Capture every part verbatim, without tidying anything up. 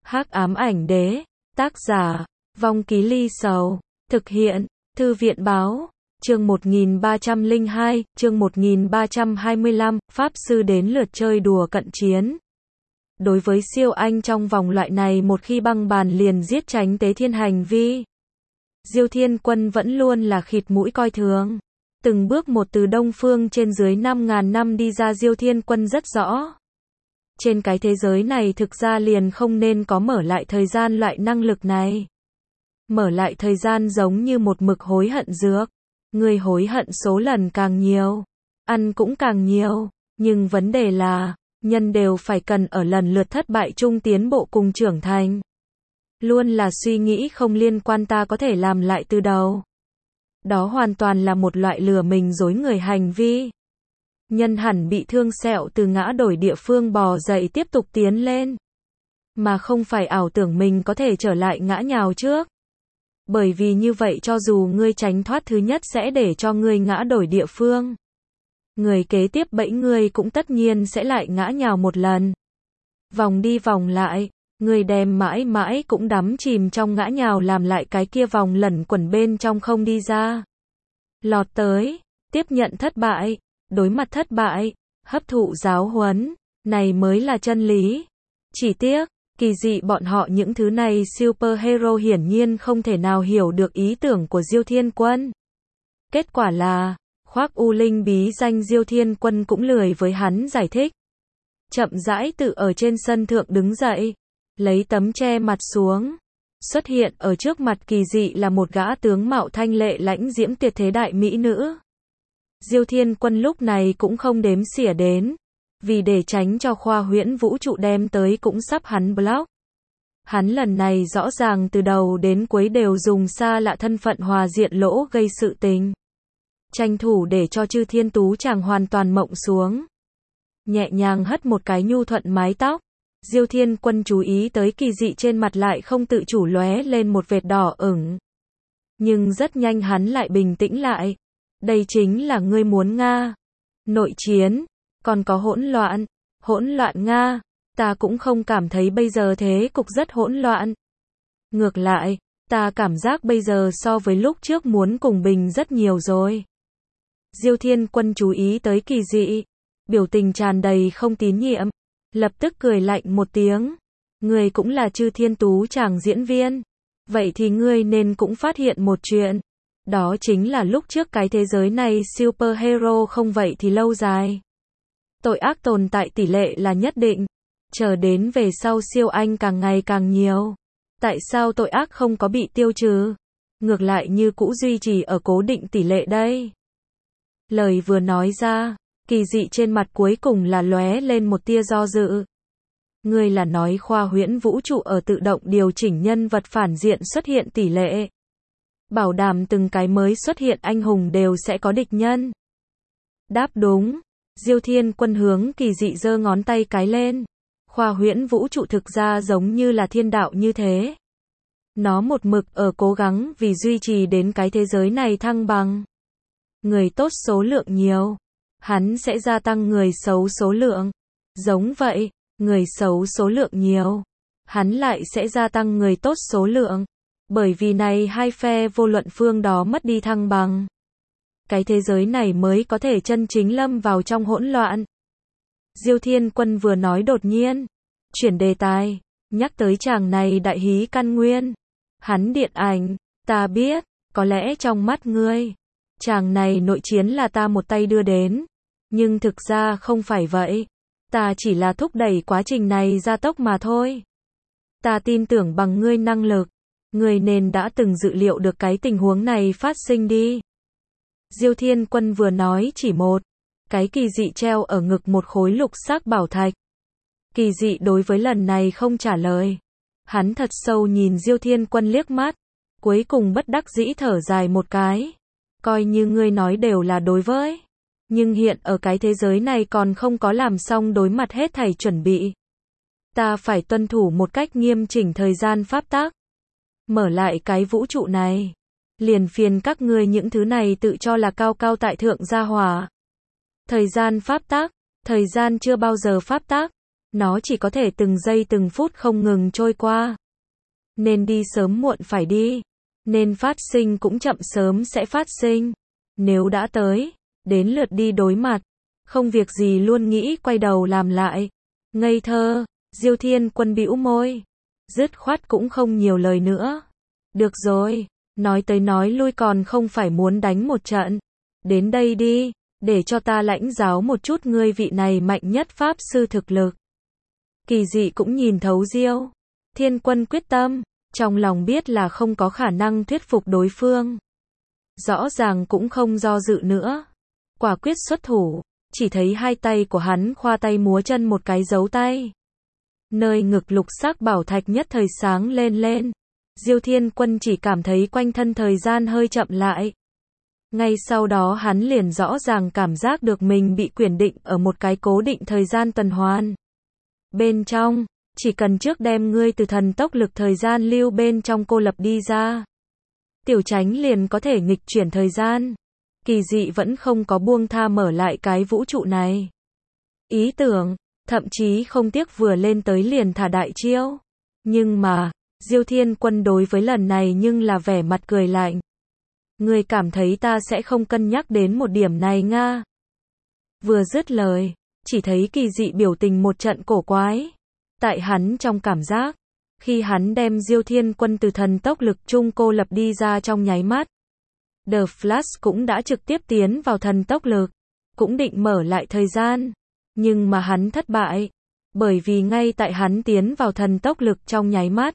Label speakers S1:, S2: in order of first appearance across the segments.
S1: Hắc ám ảnh đế, tác giả, Vong Ký Ly Sầu, thực hiện, Thư viện báo, chương một nghìn ba trăm lẻ hai, chương một nghìn ba trăm hai mươi lăm, Pháp Sư đến lượt chơi đùa cận chiến. Đối với siêu anh trong vòng loại này một khi băng bàn liền giết tránh tế thiên hành vi. Diêu Thiên Quân vẫn luôn là khịt mũi coi thường. Từng bước một từ Đông Phương trên dưới năm ngàn năm đi ra Diêu Thiên Quân rất rõ. Trên cái thế giới này thực ra liền không nên có mở lại thời gian loại năng lực này. Mở lại thời gian giống như một mực hối hận dược. Người hối hận số lần càng nhiều, ăn cũng càng nhiều. Nhưng vấn đề là, nhân đều phải cần ở lần lượt thất bại chung tiến bộ cùng trưởng thành. Luôn là suy nghĩ không liên quan ta có thể làm lại từ đầu. Đó hoàn toàn là một loại lừa mình dối người hành vi. Nhân hẳn bị thương sẹo từ ngã đổi địa phương bò dậy tiếp tục tiến lên. Mà không phải ảo tưởng mình có thể trở lại ngã nhào trước. Bởi vì như vậy cho dù ngươi tránh thoát thứ nhất sẽ để cho ngươi ngã đổi địa phương. Người kế tiếp bẫy ngươi cũng tất nhiên sẽ lại ngã nhào một lần. Vòng đi vòng lại, ngươi đem mãi mãi cũng đắm chìm trong ngã nhào làm lại cái kia vòng lẩn quẩn bên trong không đi ra. Lọt tới, tiếp nhận thất bại, đối mặt thất bại, hấp thụ giáo huấn, này mới là chân lý. Chỉ tiếc, kỳ dị bọn họ những thứ này superhero hiển nhiên không thể nào hiểu được ý tưởng của Diêu Thiên Quân. Kết quả là, khoác u linh bí danh Diêu Thiên Quân cũng lười với hắn giải thích. Chậm rãi tự ở trên sân thượng đứng dậy, lấy tấm che mặt xuống. Xuất hiện ở trước mặt kỳ dị là một gã tướng mạo thanh lệ lãnh diễm tuyệt thế đại mỹ nữ. Diêu Thiên Quân lúc này cũng không đếm xỉa đến. Vì để tránh cho khoa huyễn vũ trụ đem tới cũng sắp hắn block. Hắn lần này rõ ràng từ đầu đến cuối đều dùng xa lạ thân phận hòa diện lỗ gây sự tình. Tranh thủ để cho Chư Thiên Tú chàng hoàn toàn mộng xuống. Nhẹ nhàng hất một cái nhu thuận mái tóc. Diêu Thiên Quân chú ý tới kỳ dị trên mặt lại không tự chủ lóe lên một vệt đỏ ửng. Nhưng rất nhanh hắn lại bình tĩnh lại. Đây chính là ngươi muốn Nga. Nội chiến. Còn có hỗn loạn. Hỗn loạn Nga. Ta cũng không cảm thấy bây giờ thế cục rất hỗn loạn. Ngược lại, ta cảm giác bây giờ so với lúc trước muốn cùng bình rất nhiều rồi. Diêu Thiên Quân chú ý tới kỳ dị. Biểu tình tràn đầy không tín nhiệm. Lập tức cười lạnh một tiếng. Ngươi cũng là Chư Thiên Tú chàng diễn viên. Vậy thì ngươi nên cũng phát hiện một chuyện. Đó chính là lúc trước cái thế giới này superhero không vậy thì lâu dài. Tội ác tồn tại tỷ lệ là nhất định. Chờ đến về sau siêu anh càng ngày càng nhiều. Tại sao tội ác không có bị tiêu trừ? Ngược lại như cũ duy trì ở cố định tỷ lệ đây. Lời vừa nói ra, kỳ dị trên mặt cuối cùng là lóe lên một tia do dự. Ngươi là nói khoa huyễn vũ trụ ở tự động điều chỉnh nhân vật phản diện xuất hiện tỷ lệ. Bảo đảm từng cái mới xuất hiện anh hùng đều sẽ có địch nhân. Đáp đúng. Diêu Thiên Quân hướng kỳ dị giơ ngón tay cái lên. Khoa huyễn vũ trụ thực ra giống như là thiên đạo như thế. Nó một mực ở cố gắng vì duy trì đến cái thế giới này thăng bằng. Người tốt số lượng nhiều. Hắn sẽ gia tăng người xấu số lượng. Giống vậy, người xấu số lượng nhiều. Hắn lại sẽ gia tăng người tốt số lượng. Bởi vì này hai phe vô luận phương đó mất đi thăng bằng. Cái thế giới này mới có thể chân chính lâm vào trong hỗn loạn. Diêu Thiên Quân vừa nói đột nhiên. Chuyển đề tài. Nhắc tới chàng này đại hí căn nguyên. Hắn điện ảnh. Ta biết. Có lẽ trong mắt ngươi. Chàng này nội chiến là ta một tay đưa đến. Nhưng thực ra không phải vậy. Ta chỉ là thúc đẩy quá trình này gia tốc mà thôi. Ta tin tưởng bằng ngươi năng lực. Ngươi nên đã từng dự liệu được cái tình huống này phát sinh đi. Diêu Thiên Quân vừa nói chỉ một. Cái kỳ dị treo ở ngực một khối lục sắc bảo thạch. Kỳ dị đối với lần này không trả lời. Hắn thật sâu nhìn Diêu Thiên Quân liếc mắt. Cuối cùng bất đắc dĩ thở dài một cái. Coi như ngươi nói đều là đối với. Nhưng hiện ở cái thế giới này còn không có làm xong đối mặt hết thảy chuẩn bị. Ta phải tuân thủ một cách nghiêm chỉnh thời gian pháp tắc. Mở lại cái vũ trụ này. Liền phiền các ngươi những thứ này tự cho là cao cao tại thượng gia hỏa. Thời gian pháp tắc. Thời gian chưa bao giờ pháp tắc. nó chỉ có thể từng giây từng phút không ngừng trôi qua. Nên đi sớm muộn phải đi, nên phát sinh cũng chậm sớm sẽ phát sinh. Nếu đã tới, đến lượt đi đối mặt, không việc gì luôn nghĩ quay đầu làm lại. Ngây thơ, Diêu Thiên Quân bĩu môi, dứt khoát cũng không nhiều lời nữa. Được rồi, nói tới nói lui còn không phải muốn đánh một trận. Đến đây đi, để cho ta lãnh giáo một chút ngươi vị này mạnh nhất pháp sư thực lực. Kỳ Dị cũng nhìn thấu Diêu Thiên Quân quyết tâm, trong lòng biết là không có khả năng thuyết phục đối phương. Rõ ràng cũng không do dự nữa, quả quyết xuất thủ, chỉ thấy hai tay của hắn khoa tay múa chân một cái dấu tay. Nơi ngực lục sắc bảo thạch nhất thời sáng lên lên. Diêu Thiên Quân chỉ cảm thấy quanh thân thời gian hơi chậm lại. Ngay sau đó hắn liền rõ ràng cảm giác được mình bị quyển định ở một cái cố định thời gian tuần hoàn. Bên trong, chỉ cần trước đem ngươi từ thần tốc lực thời gian lưu bên trong cô lập đi ra, Tiểu Chánh liền có thể nghịch chuyển thời gian. Kỳ Dị vẫn không có buông tha mở lại cái vũ trụ này. Ý tưởng, thậm chí không tiếc vừa lên tới liền thả đại chiêu. Nhưng mà, Diêu Thiên Quân đối với lần này nhưng là vẻ mặt cười lạnh. Ngươi cảm thấy ta sẽ không cân nhắc đến một điểm này nga? Vừa dứt lời, chỉ thấy Kỳ Dị biểu tình một trận cổ quái. Tại hắn trong cảm giác, khi hắn đem Diêu Thiên Quân từ thần tốc lực chung cô lập đi ra trong nháy mắt, The Flash cũng đã trực tiếp tiến vào thần tốc lực, cũng định mở lại thời gian, nhưng mà hắn thất bại, bởi vì ngay tại hắn tiến vào thần tốc lực trong nháy mắt,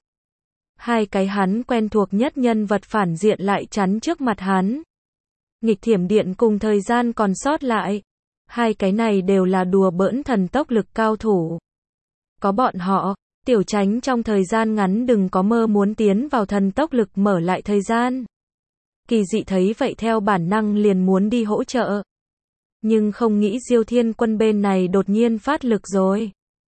S1: hai cái hắn quen thuộc nhất nhân vật phản diện lại chắn trước mặt hắn. Nghịch thiểm điện cùng thời gian còn sót lại, hai cái này đều là đùa bỡn thần tốc lực cao thủ. Có bọn họ, Tiểu Chánh trong thời gian ngắn đừng có mơ muốn tiến vào thần tốc lực mở lại thời gian. Kỳ Dị thấy vậy theo bản năng liền muốn đi hỗ trợ. Nhưng không nghĩ Diêu Thiên Quân bên này đột nhiên phát lực rồi.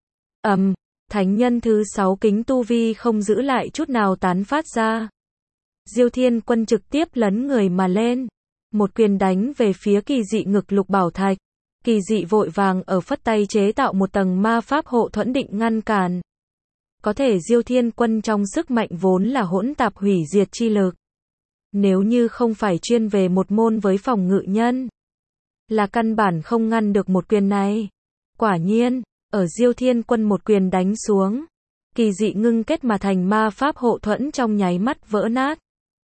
S1: Ầm, um, thánh nhân thứ sáu kính tu vi không giữ lại chút nào tán phát ra. Diêu Thiên Quân trực tiếp lấn người mà lên, một quyền đánh về phía Kỳ Dị ngực lục bảo thạch. Kỳ Dị vội vàng ở phất tay chế tạo một tầng ma pháp hộ thuẫn định ngăn cản. Có thể Diêu Thiên Quân trong sức mạnh vốn là hỗn tạp hủy diệt chi lực. Nếu như không phải chuyên về một môn với phòng ngự nhân, là căn bản không ngăn được một quyền này. Quả nhiên, ở Diêu Thiên Quân một quyền đánh xuống, Kỳ Dị ngưng kết mà thành ma pháp hộ thuẫn trong nháy mắt vỡ nát.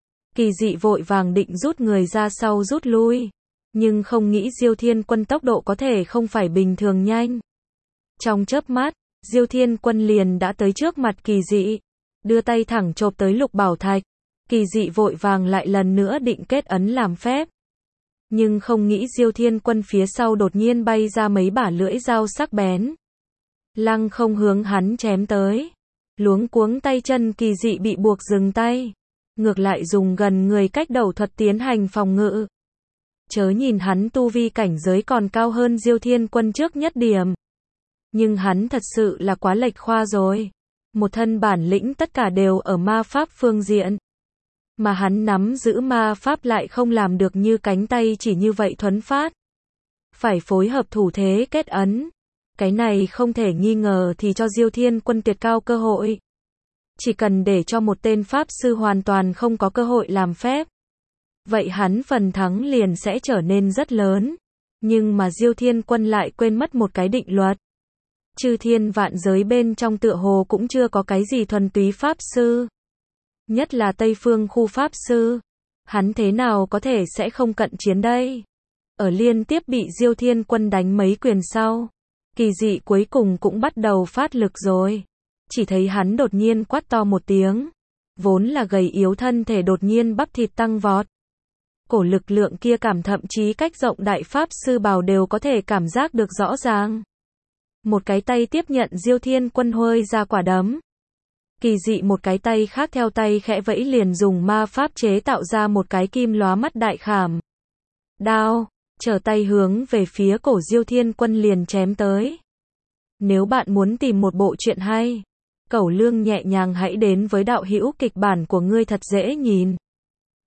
S1: Kỳ Dị vội vàng định rút người ra sau rút lui, nhưng không nghĩ Diêu Thiên Quân tốc độ có thể không phải bình thường nhanh. Trong chớp mắt, Diêu Thiên Quân liền đã tới trước mặt Kỳ Dị, đưa tay thẳng chộp tới lục bảo thạch. Kỳ Dị vội vàng lại lần nữa định kết ấn làm phép. Nhưng không nghĩ Diêu Thiên Quân phía sau đột nhiên bay ra mấy bả lưỡi dao sắc bén. Lăng không hướng hắn chém tới. Luống cuống tay chân Kỳ Dị bị buộc dừng tay. Ngược lại dùng gần người cách đầu thuật tiến hành phòng ngự. Chớ nhìn hắn tu vi cảnh giới còn cao hơn Diêu Thiên Quân trước nhất điểm. Nhưng hắn thật sự là quá lệch khoa rồi. Một thân bản lĩnh tất cả đều ở ma pháp phương diện. Mà hắn nắm giữ ma pháp lại không làm được như cánh tay chỉ như vậy thuấn phát. Phải phối hợp thủ thế kết ấn. Cái này không thể nghi ngờ thì cho Diêu Thiên Quân tuyệt cao cơ hội. Chỉ cần để cho một tên pháp sư hoàn toàn không có cơ hội làm phép, vậy hắn phần thắng liền sẽ trở nên rất lớn. Nhưng mà Diêu Thiên Quân lại quên mất một cái định luật. Chư thiên vạn giới bên trong tựa hồ cũng chưa có cái gì thuần túy pháp sư. Nhất là Tây Phương khu pháp sư. Hắn thế nào có thể sẽ không cận chiến đây? Ở liên tiếp bị Diêu Thiên Quân đánh mấy quyền sau, Kỳ Dị cuối cùng cũng bắt đầu phát lực rồi. Chỉ thấy hắn đột nhiên quát to một tiếng. Vốn là gầy yếu thân thể đột nhiên bắp thịt tăng vọt. Cổ lực lượng kia cảm thậm chí cách rộng đại pháp sư bào đều có thể cảm giác được rõ ràng. Một cái tay tiếp nhận Diêu Thiên Quân huơi ra quả đấm. Kỳ Dị một cái tay khác theo tay khẽ vẫy liền dùng ma pháp chế tạo ra một cái kim lóa mắt đại khảm. Đao, trở tay hướng về phía cổ Diêu Thiên Quân liền chém tới. Nếu bạn muốn tìm một bộ truyện hay, Cẩu Lương nhẹ nhàng hãy đến với đạo hữu kịch bản của ngươi thật dễ nhìn.